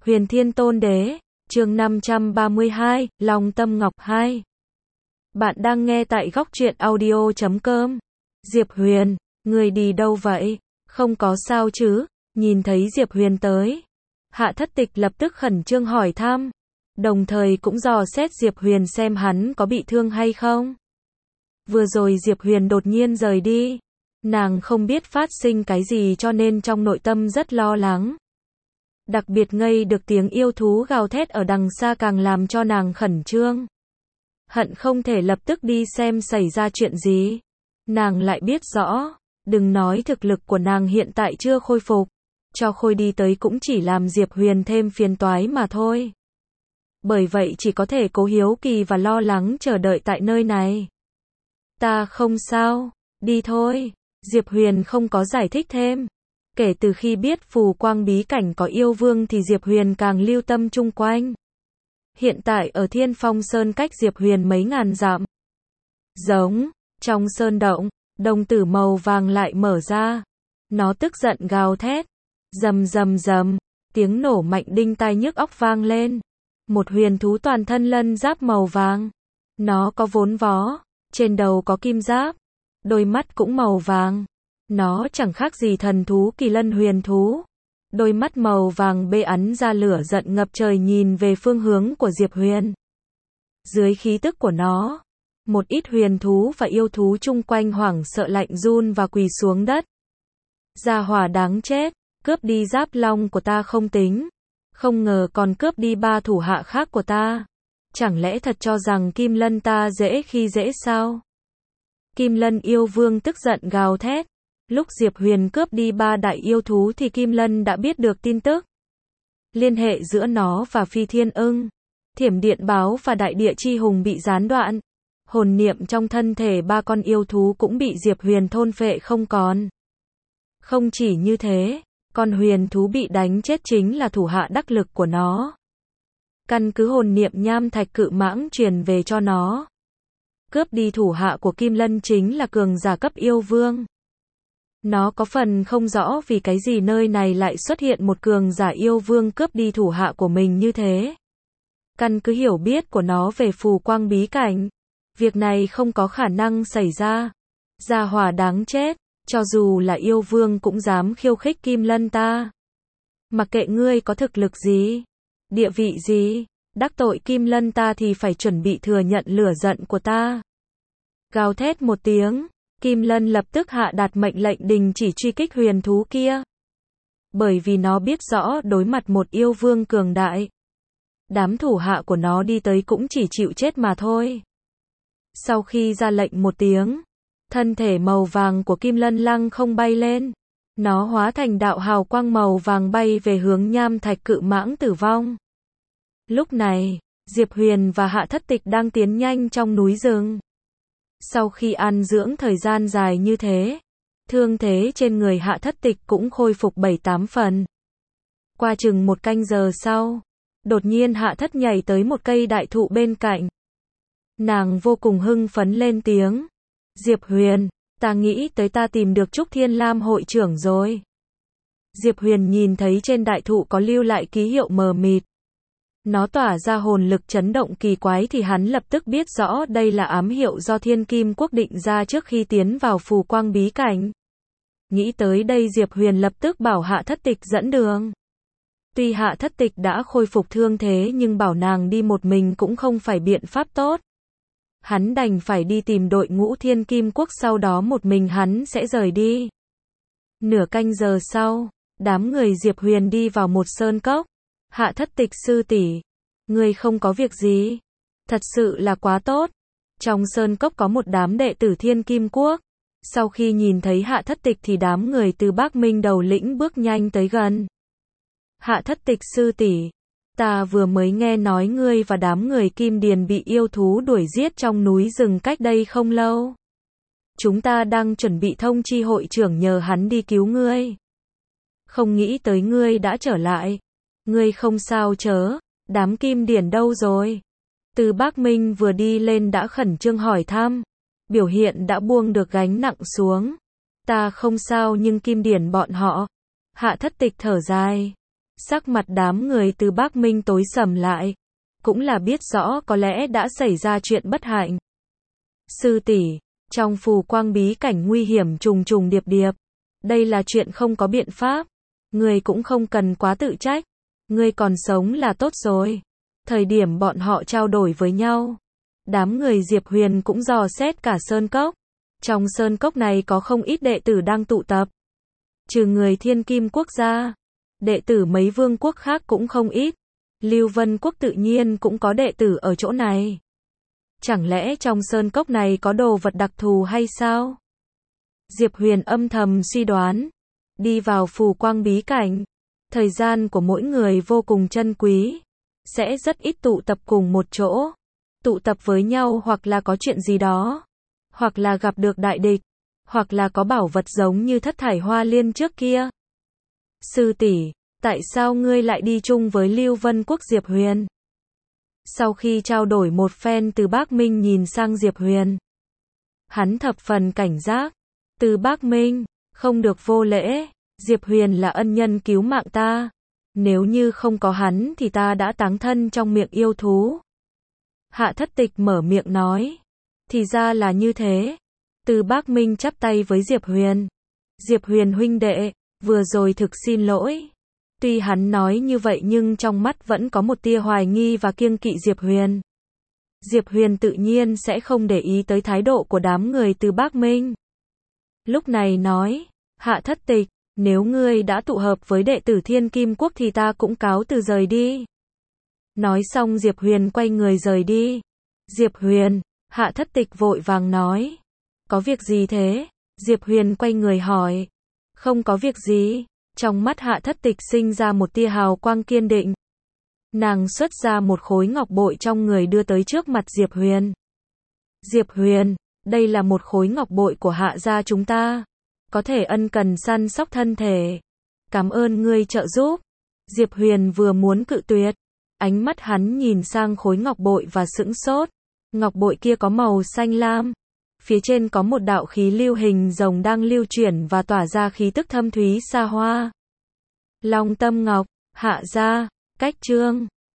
Huyền Thiên Tôn Đế, chương 532, Long Tâm Ngọc 2. Bạn đang nghe tại góc truyện audio.com. Diệp Huyền, người đi đâu vậy? Không có sao chứ? Nhìn thấy Diệp Huyền tới, Hạ Thất Tịch lập tức khẩn trương hỏi thăm, đồng thời cũng dò xét Diệp Huyền xem hắn có bị thương hay không. Vừa rồi Diệp Huyền đột nhiên rời đi, nàng không biết phát sinh cái gì cho nên trong nội tâm rất lo lắng. Đặc biệt ngây được tiếng yêu thú gào thét ở đằng xa càng làm cho nàng khẩn trương. Hận không thể lập tức đi xem xảy ra chuyện gì. Nàng lại biết rõ, đừng nói thực lực của nàng hiện tại chưa khôi phục, cho khôi đi tới cũng chỉ làm Diệp Huyền thêm phiền toái mà thôi. Bởi vậy chỉ có thể cố hiếu kỳ và lo lắng chờ đợi tại nơi này. Ta không sao, đi thôi. Diệp Huyền không có giải thích thêm. Kể từ khi biết phù quang bí cảnh có yêu vương thì Diệp Huyền càng lưu tâm chung quanh. Hiện tại ở Thiên Phong Sơn cách Diệp Huyền mấy ngàn dặm. Giống, trong sơn động, đồng tử màu vàng lại mở ra. Nó tức giận gào thét. Rầm rầm rầm, tiếng nổ mạnh đinh tai nhức óc vang lên. Một huyền thú toàn thân lân giáp màu vàng. Nó có vốn vó, trên đầu có kim giáp, đôi mắt cũng màu vàng. Nó chẳng khác gì thần thú kỳ lân huyền thú. Đôi mắt màu vàng bê ắn ra lửa giận ngập trời nhìn về phương hướng của Diệp Huyền. Dưới khí tức của nó, một ít huyền thú và yêu thú chung quanh hoảng sợ lạnh run và quỳ xuống đất. Gia hỏa đáng chết, cướp đi giáp long của ta không tính, không ngờ còn cướp đi 3 thủ hạ khác của ta. Chẳng lẽ thật cho rằng Kim Lân ta dễ khi dễ sao? Kim Lân yêu vương tức giận gào thét. Lúc Diệp Huyền cướp đi 3 đại yêu thú thì Kim Lân đã biết được tin tức. Liên hệ giữa nó và Phi Thiên Ưng, Thiểm Điện Báo và Đại Địa Chi Hùng bị gián đoạn. Hồn niệm trong thân thể 3 con yêu thú cũng bị Diệp Huyền thôn phệ không còn. Không chỉ như thế, con huyền thú bị đánh chết chính là thủ hạ đắc lực của nó. Căn cứ hồn niệm nham thạch cự mãng truyền về cho nó. Cướp đi thủ hạ của Kim Lân chính là cường giả cấp yêu vương. Nó có phần không rõ vì cái gì nơi này lại xuất hiện một cường giả yêu vương cướp đi thủ hạ của mình như thế. Căn cứ hiểu biết của nó về phù quang bí cảnh, việc này không có khả năng xảy ra. Gia hỏa đáng chết, cho dù là yêu vương cũng dám khiêu khích Kim Lân ta. Mặc kệ ngươi có thực lực gì, địa vị gì, đắc tội Kim Lân ta thì phải chuẩn bị thừa nhận lửa giận của ta. Gào thét một tiếng, Kim Lân lập tức hạ đạt mệnh lệnh đình chỉ truy kích huyền thú kia. Bởi vì nó biết rõ đối mặt một yêu vương cường đại, đám thủ hạ của nó đi tới cũng chỉ chịu chết mà thôi. Sau khi ra lệnh một tiếng, thân thể màu vàng của Kim Lân lăng không bay lên. Nó hóa thành đạo hào quang màu vàng bay về hướng nham thạch cự mãng tử vong. Lúc này, Diệp Huyền và Hạ Thất Tịch đang tiến nhanh trong núi rừng. Sau khi ăn dưỡng thời gian dài như thế, thương thế trên người Hạ Thất Tịch cũng khôi phục 7-8 phần. Qua chừng 1 canh giờ sau, đột nhiên Hạ Thất nhảy tới một cây đại thụ bên cạnh. Nàng vô cùng hưng phấn lên tiếng. Diệp Huyền, ta nghĩ tới ta tìm được Trúc Thiên Lam hội trưởng rồi. Diệp Huyền nhìn thấy trên đại thụ có lưu lại ký hiệu mờ mịt. Nó tỏa ra hồn lực chấn động kỳ quái thì hắn lập tức biết rõ đây là ám hiệu do Thiên Kim Quốc định ra trước khi tiến vào phù quang bí cảnh. Nghĩ tới đây Diệp Huyền lập tức bảo Hạ Thất Tịch dẫn đường. Tuy Hạ Thất Tịch đã khôi phục thương thế nhưng bảo nàng đi một mình cũng không phải biện pháp tốt. Hắn đành phải đi tìm đội ngũ Thiên Kim Quốc, sau đó một mình hắn sẽ rời đi. Nửa canh giờ sau, đám người Diệp Huyền đi vào một sơn cốc. Hạ Thất Tịch sư tỷ, ngươi không có việc gì? Thật sự là quá tốt. Trong sơn cốc có một đám đệ tử Thiên Kim Quốc. Sau khi nhìn thấy Hạ Thất Tịch thì đám người từ Bắc Minh đầu lĩnh bước nhanh tới gần. Hạ Thất Tịch sư tỷ, ta vừa mới nghe nói ngươi và đám người Kim Điền bị yêu thú đuổi giết trong núi rừng cách đây không lâu. Chúng ta đang chuẩn bị thông chi hội trưởng nhờ hắn đi cứu ngươi. Không nghĩ tới ngươi đã trở lại. Ngươi không sao chớ, đám Kim Điền đâu rồi? Từ Bắc Minh vừa đi lên đã khẩn trương hỏi thăm, biểu hiện đã buông được gánh nặng xuống. Ta không sao nhưng Kim Điền bọn họ. Hạ Thất Tịch thở dài. Sắc mặt đám người Từ Bác Minh tối sầm lại. Cũng là biết rõ có lẽ đã xảy ra chuyện bất hạnh. Sư tỷ, trong phù quang bí cảnh nguy hiểm trùng trùng điệp điệp. Đây là chuyện không có biện pháp. Người cũng không cần quá tự trách. Người còn sống là tốt rồi. Thời điểm bọn họ trao đổi với nhau, đám người Diệp Huyền cũng dò xét cả sơn cốc. Trong sơn cốc này có không ít đệ tử đang tụ tập. Trừ người Thiên Kim quốc gia, đệ tử mấy vương quốc khác cũng không ít. Lưu Vân quốc tự nhiên cũng có đệ tử ở chỗ này. Chẳng lẽ trong sơn cốc này có đồ vật đặc thù hay sao? Diệp Huyền âm thầm suy đoán. Đi vào phù quang bí cảnh, thời gian của mỗi người vô cùng trân quý. Sẽ rất ít tụ tập cùng một chỗ. Tụ tập với nhau hoặc là có chuyện gì đó, hoặc là gặp được đại địch, hoặc là có bảo vật giống như Thất Thải Hoa Liên trước kia. Sư tỷ, tại sao ngươi lại đi chung với Lưu Vân quốc? Diệp Huyền. Sau khi trao đổi một phen, Từ Bác Minh nhìn sang Diệp Huyền. Hắn thập phần cảnh giác. Từ Bác Minh, không được vô lễ. Diệp Huyền là ân nhân cứu mạng ta. Nếu như không có hắn thì ta đã táng thân trong miệng yêu thú. Hạ Thất Tịch mở miệng nói. Thì ra là như thế. Từ Bác Minh chắp tay với Diệp Huyền. Diệp Huyền huynh đệ, vừa rồi thực xin lỗi. Tuy hắn nói như vậy nhưng trong mắt vẫn có một tia hoài nghi và kiêng kỵ Diệp Huyền. Diệp Huyền tự nhiên sẽ không để ý tới thái độ của đám người Từ Bác Minh. Lúc này nói, Hạ Thất Tịch, nếu ngươi đã tụ hợp với đệ tử Thiên Kim quốc thì ta cũng cáo từ rời đi. Nói xong Diệp Huyền quay người rời đi. Diệp Huyền, Hạ Thất Tịch vội vàng nói. Có việc gì thế? Diệp Huyền quay người hỏi. Không có việc gì. Trong mắt Hạ Thất Tịch sinh ra một tia hào quang kiên định. Nàng xuất ra một khối ngọc bội trong người đưa tới trước mặt Diệp Huyền. Diệp Huyền, đây là một khối ngọc bội của Hạ gia chúng ta. Có thể ân cần săn sóc thân thể. Cảm ơn ngươi trợ giúp. Diệp Huyền vừa muốn cự tuyệt. Ánh mắt hắn nhìn sang khối ngọc bội và sững sốt. Ngọc bội kia có màu xanh lam. Phía trên có một đạo khí lưu hình rồng đang lưu chuyển và tỏa ra khí tức thâm thúy xa hoa. Long Tâm Ngọc, Hạ gia, cách chương.